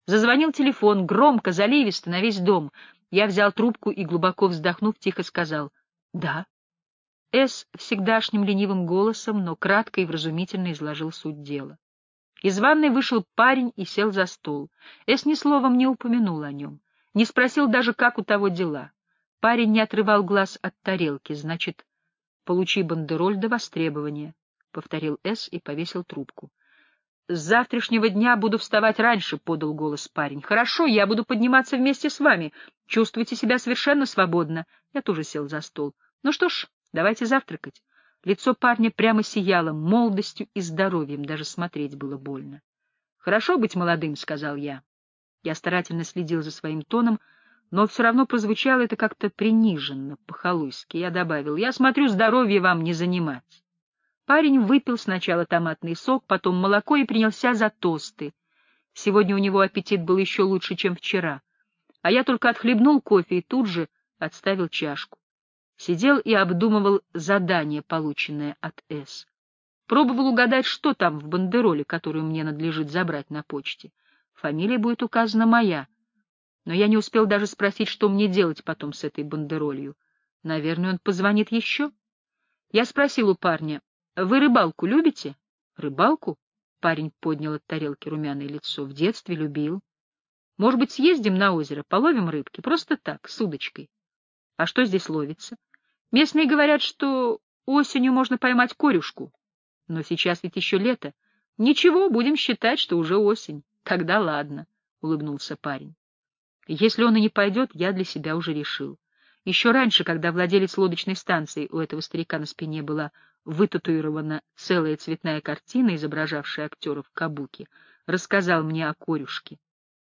Зазвонил телефон, громко, заливисто, на весь дом. Я взял трубку и, глубоко вздохнув, тихо сказал «Да». С. всегдашним ленивым голосом, но кратко и вразумительно изложил суть дела. Из ванной вышел парень и сел за стол. С. ни словом не упомянул о нем, не спросил даже, как у того дела. Парень не отрывал глаз от тарелки, значит, получи бандероль до востребования, — повторил С. и повесил трубку. — С завтрашнего дня буду вставать раньше, — подал голос парень. — Хорошо, я буду подниматься вместе с вами. Чувствуйте себя совершенно свободно. Я тоже сел за стол. Ну что ж, давайте завтракать. Лицо парня прямо сияло молодостью и здоровьем, даже смотреть было больно. — Хорошо быть молодым, — сказал я. Я старательно следил за своим тоном, но все равно прозвучало это как-то приниженно, по-халуйски. Я добавил: я смотрю, здоровье вам не занимать. Парень выпил сначала томатный сок, потом молоко и принялся за тосты. Сегодня у него аппетит был еще лучше, чем вчера. А я только отхлебнул кофе и тут же отставил чашку. Сидел и обдумывал задание, полученное от С. Пробовал угадать, что там в бандероле, которую мне надлежит забрать на почте. Фамилия будет указана моя. Но я не успел даже спросить, что мне делать потом с этой бандеролью. Наверное, он позвонит еще. Я спросил у парня: вы рыбалку любите? Рыбалку? Парень поднял от тарелки румяное лицо. В детстве любил. Может быть, съездим на озеро, половим рыбки? Просто так, с удочкой. А что здесь ловится? Местные говорят, что осенью можно поймать корюшку. Но сейчас ведь еще лето. Ничего, будем считать, что уже осень. Тогда ладно, — улыбнулся парень. Если он и не пойдет, я для себя уже решил. Еще раньше, когда владелец лодочной станции, у этого старика на спине была вытатуирована целая цветная картина, изображавшая актеров кабуки, рассказал мне о корюшке.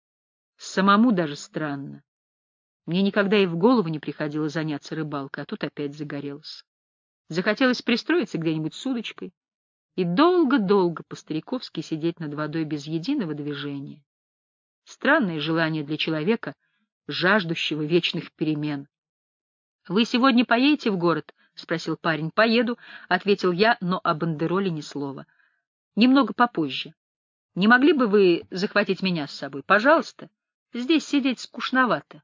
Самому даже странно. Мне никогда и в голову не приходило заняться рыбалкой, а тут опять загорелся. Захотелось пристроиться где-нибудь с удочкой и долго-долго по-стариковски сидеть над водой без единого движения. Странное желание для человека, жаждущего вечных перемен. — Вы сегодня поедете в город? — спросил парень. — Поеду, — ответил я, но о бандероле ни слова. — Немного попозже. Не могли бы вы захватить меня с собой? Пожалуйста. Здесь сидеть скучновато.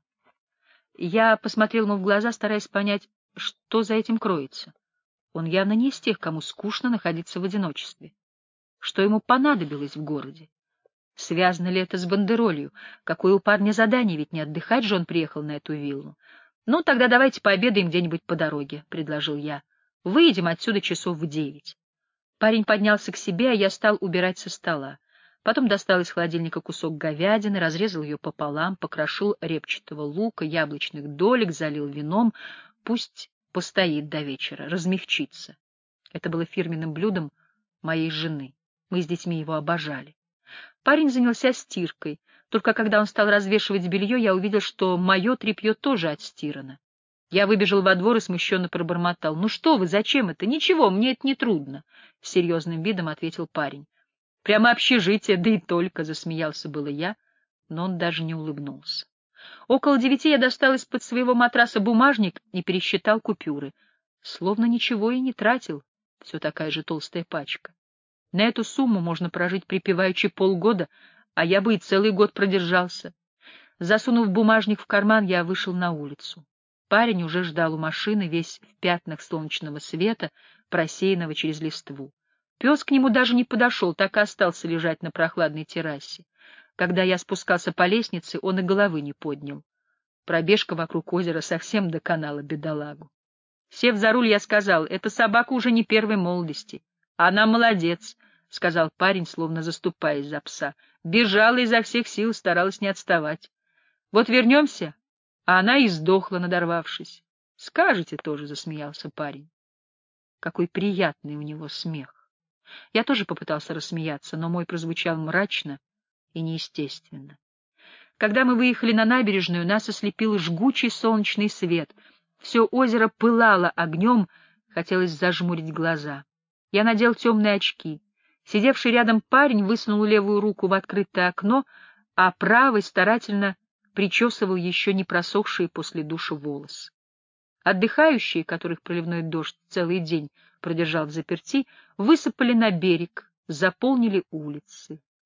Я посмотрел ему в глаза, стараясь понять, что за этим кроется. Он явно не из тех, кому скучно находиться в одиночестве. Что ему понадобилось в городе? Связано ли это с бандеролью? Какое у парня задание, ведь не отдыхать же он приехал на эту виллу. — Ну, тогда давайте пообедаем где-нибудь по дороге, — предложил я. — Выедем отсюда часов в 9. Парень поднялся к себе, а я стал убирать со стола. Потом достал из холодильника кусок говядины, разрезал ее пополам, покрошил репчатого лука, яблочных долек, залил вином. Пусть постоит до вечера, размягчится. Это было фирменным блюдом моей жены. Мы с детьми его обожали. Парень занялся стиркой. Только когда он стал развешивать белье, я увидел, что мое тряпье тоже отстирано. Я выбежал во двор и смущенно пробормотал: — Ну что вы, зачем это? — Ничего, мне это не трудно, — с серьезным видом ответил парень. — Прямо общежитие, да и только, — засмеялся было я, но он даже не улыбнулся. Около 9 я достал из-под своего матраса бумажник и пересчитал купюры. Словно ничего и не тратил, все такая же толстая пачка. На эту сумму можно прожить припеваючи полгода, а я бы и целый год продержался. Засунув бумажник в карман, я вышел на улицу. Парень уже ждал у машины, весь в пятнах солнечного света, просеянного через листву. Пес к нему даже не подошел, так и остался лежать на прохладной террасе. Когда я спускался по лестнице, он и головы не поднял. Пробежка вокруг озера совсем доконала бедолагу. Сев за руль, я сказал: эта собака уже не первой молодости. Она молодец, — сказал парень, словно заступаясь за пса. Бежала изо всех сил, старалась не отставать. Вот вернемся, а она и сдохла, надорвавшись. — Скажете тоже, — засмеялся парень. Какой приятный у него смех. Я тоже попытался рассмеяться, но мой прозвучал мрачно и неестественно. Когда мы выехали на набережную, нас ослепил жгучий солнечный свет. Все озеро пылало огнем, хотелось зажмурить глаза. Я надел темные очки. Сидевший рядом парень высунул левую руку в открытое окно, а правой старательно причесывал еще не просохшие после душа волосы. Отдыхающие, которых проливной дождь целый день продержал взаперти, высыпали на берег, заполнили улицы.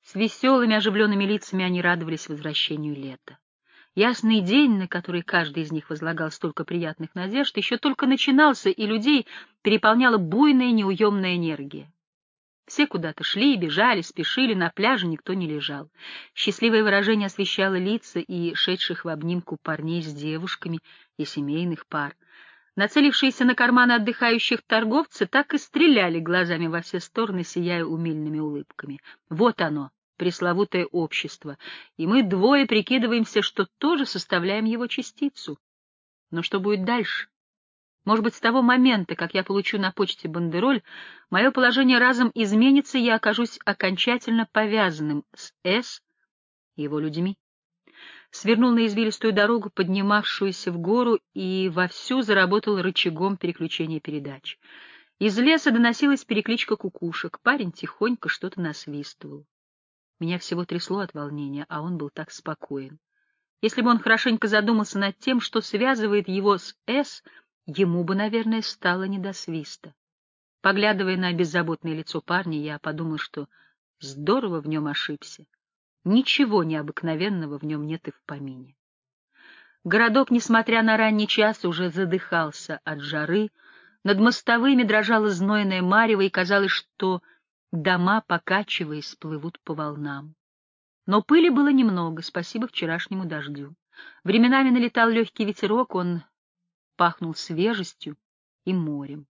С веселыми оживленными лицами они радовались возвращению лета. Ясный день, на который каждый из них возлагал столько приятных надежд, еще только начинался, и людей переполняла буйная неуемная энергия. Все куда-то шли, бежали, спешили, на пляже никто не лежал. Счастливое выражение освещало лица и шедших в обнимку парней с девушками и семейных пар. Нацелившиеся на карманы отдыхающих торговцы так и стреляли глазами во все стороны, сияя умильными улыбками. Вот оно, пресловутое общество, и мы двое прикидываемся, что тоже составляем его частицу. Но что будет дальше? Может быть, с того момента, как я получу на почте бандероль, мое положение разом изменится, и я окажусь окончательно повязанным с С и его людьми. Свернул на извилистую дорогу, поднимавшуюся в гору, и вовсю заработал рычагом переключения передач. Из леса доносилась перекличка кукушек, парень тихонько что-то насвистывал. Меня всего трясло от волнения, а он был так спокоен. Если бы он хорошенько задумался над тем, что связывает его с С, ему бы, наверное, стало не до свиста. Поглядывая на беззаботное лицо парня, я подумал, что здорово в нем ошибся. Ничего необыкновенного в нем нет и в помине. Городок, несмотря на ранний час, уже задыхался от жары, над мостовыми дрожало знойное марево, и казалось, что дома, покачиваясь, плывут по волнам. Но пыли было немного, спасибо вчерашнему дождю. Временами налетал легкий ветерок, он пахнул свежестью и морем.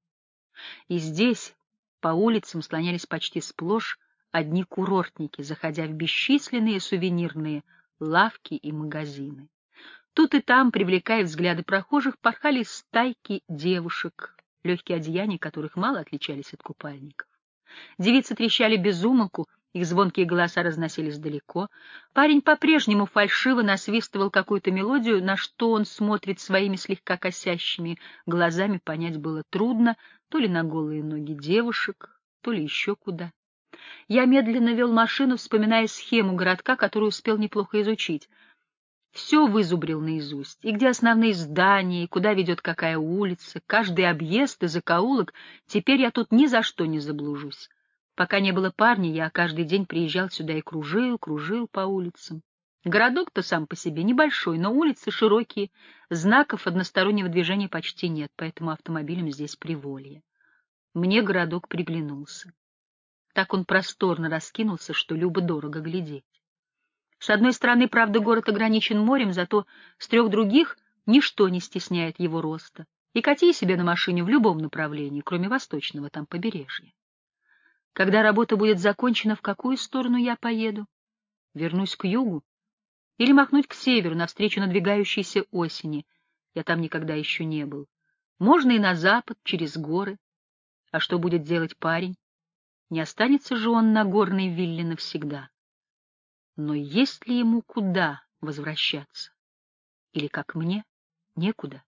И здесь по улицам слонялись почти сплошь одни курортники, заходя в бесчисленные сувенирные лавки и магазины. Тут и там, привлекая взгляды прохожих, порхали стайки девушек, легкие одеяния которых мало отличались от купальников. Девицы трещали без умолку, их звонкие голоса разносились далеко. Парень по-прежнему фальшиво насвистывал какую-то мелодию, на что он смотрит своими слегка косящими глазами, понять было трудно, то ли на голые ноги девушек, то ли еще куда. Я медленно вел машину, вспоминая схему городка, которую успел неплохо изучить. Все вызубрил наизусть, и где основные здания, и куда ведет какая улица, каждый объезд и закоулок, теперь я тут ни за что не заблужусь. Пока не было парня, я каждый день приезжал сюда и кружил по улицам. Городок-то сам по себе небольшой, но улицы широкие, знаков одностороннего движения почти нет, поэтому автомобилям здесь приволье. Мне городок приглянулся. Так он просторно раскинулся, что любо-дорого глядеть. С одной стороны, правда, город ограничен морем, зато с трех других ничто не стесняет его роста. И кати себе на машине в любом направлении, кроме восточного там побережья. Когда работа будет закончена, в какую сторону я поеду? Вернусь к югу? Или махнуть к северу, навстречу надвигающейся осени? Я там никогда еще не был. Можно и на запад, через горы. А что будет делать парень? Не останется же он на горной вилле навсегда. Но есть ли ему куда возвращаться? Или, как мне, некуда?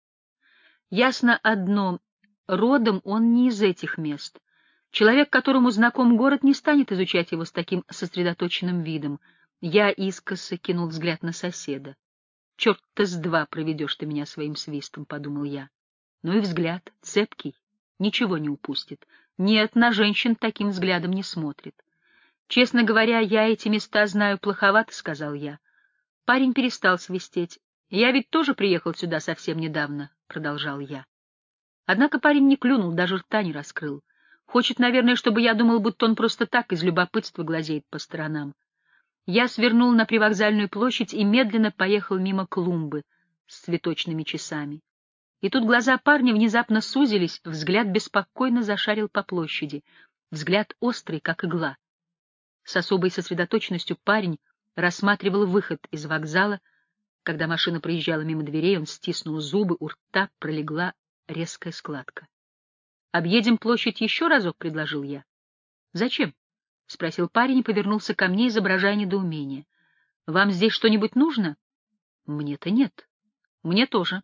Ясно одно, родом он не из этих мест. Человек, которому знаком город, не станет изучать его с таким сосредоточенным видом. Я искоса кинул взгляд на соседа. «Черт-то с два проведешь ты меня своим свистом», — подумал я. Ну и взгляд, цепкий, ничего не упустит. Нет, на женщин таким взглядом не смотрит. «Честно говоря, я эти места знаю плоховато», — сказал я. Парень перестал свистеть. «Я ведь тоже приехал сюда совсем недавно», — продолжал я. Однако парень не клюнул, даже рта не раскрыл. Хочет, наверное, чтобы я думал, будто он просто так из любопытства глазеет по сторонам. Я свернул на привокзальную площадь и медленно поехал мимо клумбы с цветочными часами. И тут глаза парня внезапно сузились, взгляд беспокойно зашарил по площади, взгляд острый, как игла. С особой сосредоточенностью парень рассматривал выход из вокзала. Когда машина проезжала мимо дверей, он стиснул зубы, у рта пролегла резкая складка. «Объедем площадь еще разок», — предложил я. «Зачем?» — спросил парень и повернулся ко мне, изображая недоумение. «Вам здесь что-нибудь нужно?» «Мне-то нет». «Мне тоже».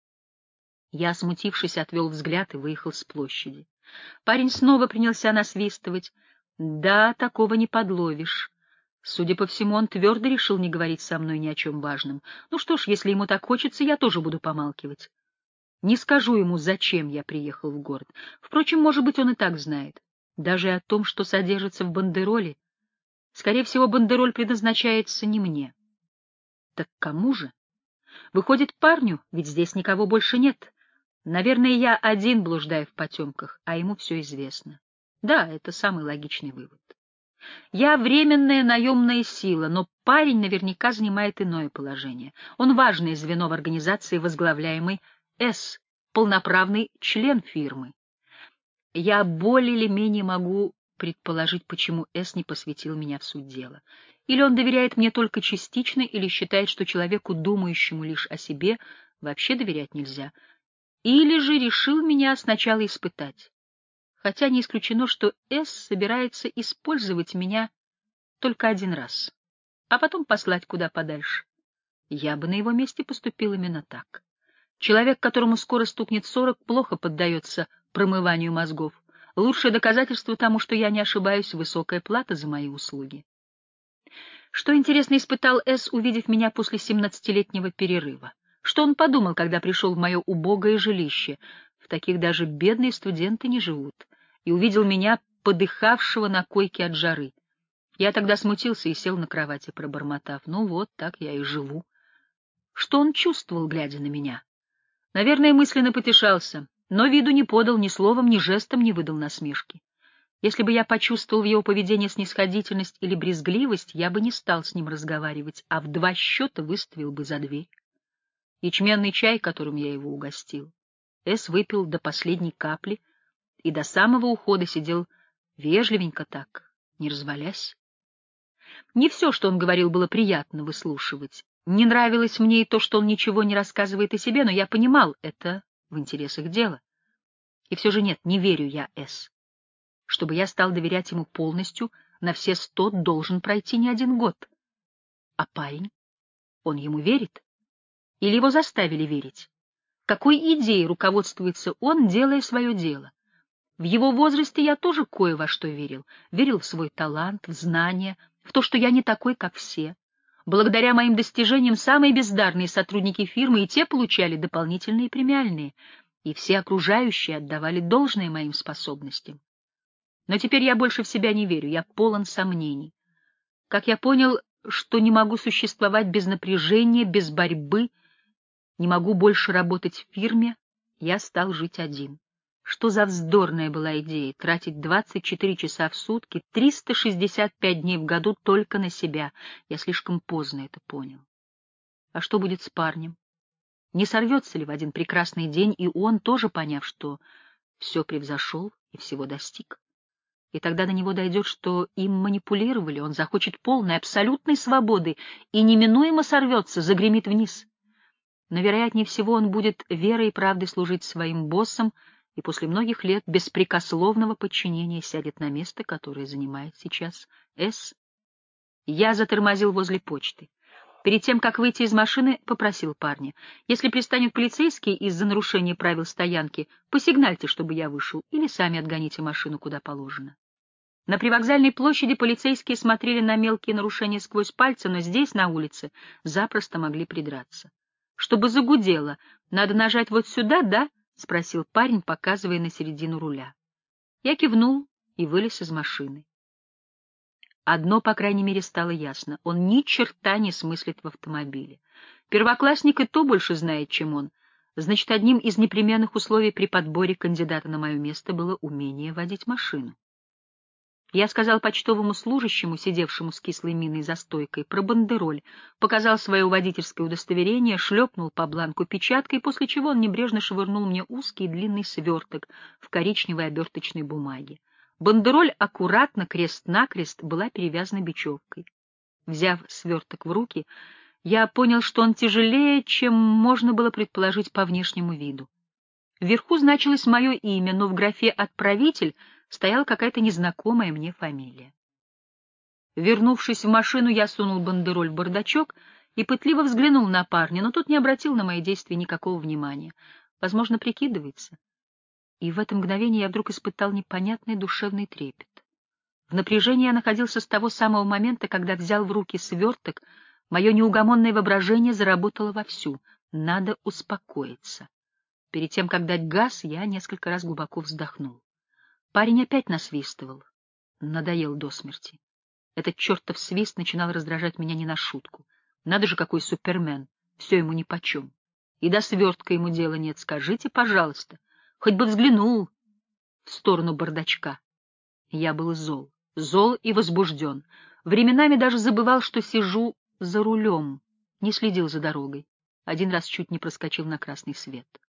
Я, смутившись, отвел взгляд и выехал с площади. Парень снова принялся насвистывать. «Да, такого не подловишь». Судя по всему, он твердо решил не говорить со мной ни о чем важном. Ну что ж, если ему так хочется, я тоже буду помалкивать. Не скажу ему, зачем я приехал в город. Впрочем, может быть, он и так знает. Даже о том, что содержится в бандероле. Скорее всего, бандероль предназначается не мне. Так кому же? Выходит, парню, ведь здесь никого больше нет. Наверное, я один блуждаю в потемках, а ему все известно. Да, это самый логичный вывод. Я временная наемная сила, но парень наверняка занимает иное положение. Он важное звено в организации, возглавляемой С, полноправный член фирмы. Я более или менее могу предположить, почему С не посвятил меня в суть дела. Или он доверяет мне только частично, или считает, что человеку, думающему лишь о себе, вообще доверять нельзя. Или же решил меня сначала испытать. Хотя не исключено, что С собирается использовать меня только один раз, а потом послать куда подальше. Я бы на его месте поступил именно так. Человек, которому скоро стукнет 40, плохо поддается промыванию мозгов. Лучшее доказательство тому, что я не ошибаюсь, высокая плата за мои услуги. Что, интересно, испытал С, увидев меня после 17-летнего перерыва? Что он подумал, когда пришел в мое убогое жилище? В таких даже бедные студенты не живут. И увидел меня, подыхавшего на койке от жары. Я тогда смутился и сел на кровати, пробормотав: ну вот, так я и живу. Что он чувствовал, глядя на меня? Наверное, мысленно потешался, но виду не подал, ни словом, ни жестом не выдал насмешки. Если бы я почувствовал в его поведении снисходительность или брезгливость, я бы не стал с ним разговаривать, а в 2 счета выставил бы за дверь. Ячменный чай, которым я его угостил, С выпил до последней капли и до самого ухода сидел вежливенько так, не развалясь. Не все, что он говорил, было приятно выслушивать. Не нравилось мне и то, что он ничего не рассказывает о себе, но я понимал, это в интересах дела. И все же нет, не верю я С. Чтобы я стал доверять ему полностью, на все 100 должен пройти не 1 год. А парень? Он ему верит? Или его заставили верить? Какой идеей руководствуется он, делая свое дело? В его возрасте я тоже кое во что верил. Верил в свой талант, в знания, в то, что я не такой, как все. Благодаря моим достижениям самые бездарные сотрудники фирмы и те получали дополнительные премиальные, и все окружающие отдавали должное моим способностям. Но теперь я больше в себя не верю, я полон сомнений. Как я понял, что не могу существовать без напряжения, без борьбы, не могу больше работать в фирме, я стал жить один. Что за вздорная была идея — тратить 24 часа в сутки, 365 дней в году только на себя. Я слишком поздно это понял. А что будет с парнем? Не сорвется ли в один прекрасный день и он, тоже поняв, что все превзошел и всего достиг? И тогда до него дойдет, что им манипулировали, он захочет полной, абсолютной свободы и неминуемо сорвется, загремит вниз. Но, вероятнее всего, он будет верой и правдой служить своим боссам и после многих лет беспрекословного подчинения сядет на место, которое занимает сейчас С. Я затормозил возле почты. Перед тем, как выйти из машины, попросил парня: если пристанет полицейский из-за нарушения правил стоянки, посигнальте, чтобы я вышел, или сами отгоните машину куда положено. На привокзальной площади полицейские смотрели на мелкие нарушения сквозь пальцы, но здесь, на улице, запросто могли придраться. Чтобы загудело, надо нажать вот сюда, да? — спросил парень, показывая на середину руля. Я кивнул и вылез из машины. Одно, по крайней мере, стало ясно: он ни черта не смыслит в автомобиле. Первоклассник и то больше знает, чем он. Значит, одним из непременных условий при подборе кандидата на мое место было умение водить машину. Я сказал почтовому служащему, сидевшему с кислой миной за стойкой, про бандероль, показал свое водительское удостоверение, шлепнул по бланку печаткой, после чего он небрежно швырнул мне узкий длинный сверток в коричневой оберточной бумаге. Бандероль аккуратно, крест-накрест, была перевязана бечевкой. Взяв сверток в руки, я понял, что он тяжелее, чем можно было предположить по внешнему виду. Вверху значилось мое имя, но в графе «Отправитель» стояла какая-то незнакомая мне фамилия. Вернувшись в машину, я сунул бандероль в бардачок и пытливо взглянул на парня, но тот не обратил на мои действия никакого внимания. Возможно, прикидывается. И в это мгновение я вдруг испытал непонятный душевный трепет. В напряжении я находился с того самого момента, когда взял в руки сверток, мое неугомонное воображение заработало вовсю. Надо успокоиться. Перед тем, как дать газ, я несколько раз глубоко вздохнул. Парень опять насвистывал. Надоел до смерти. Этот чертов свист начинал раздражать меня не на шутку. Надо же, какой супермен, все ему нипочем. И до свертка ему дела нет. Скажите, пожалуйста, хоть бы взглянул в сторону бардачка. Я был зол и возбужден. Временами даже забывал, что сижу за рулем, не следил за дорогой. Один раз чуть не проскочил на красный свет.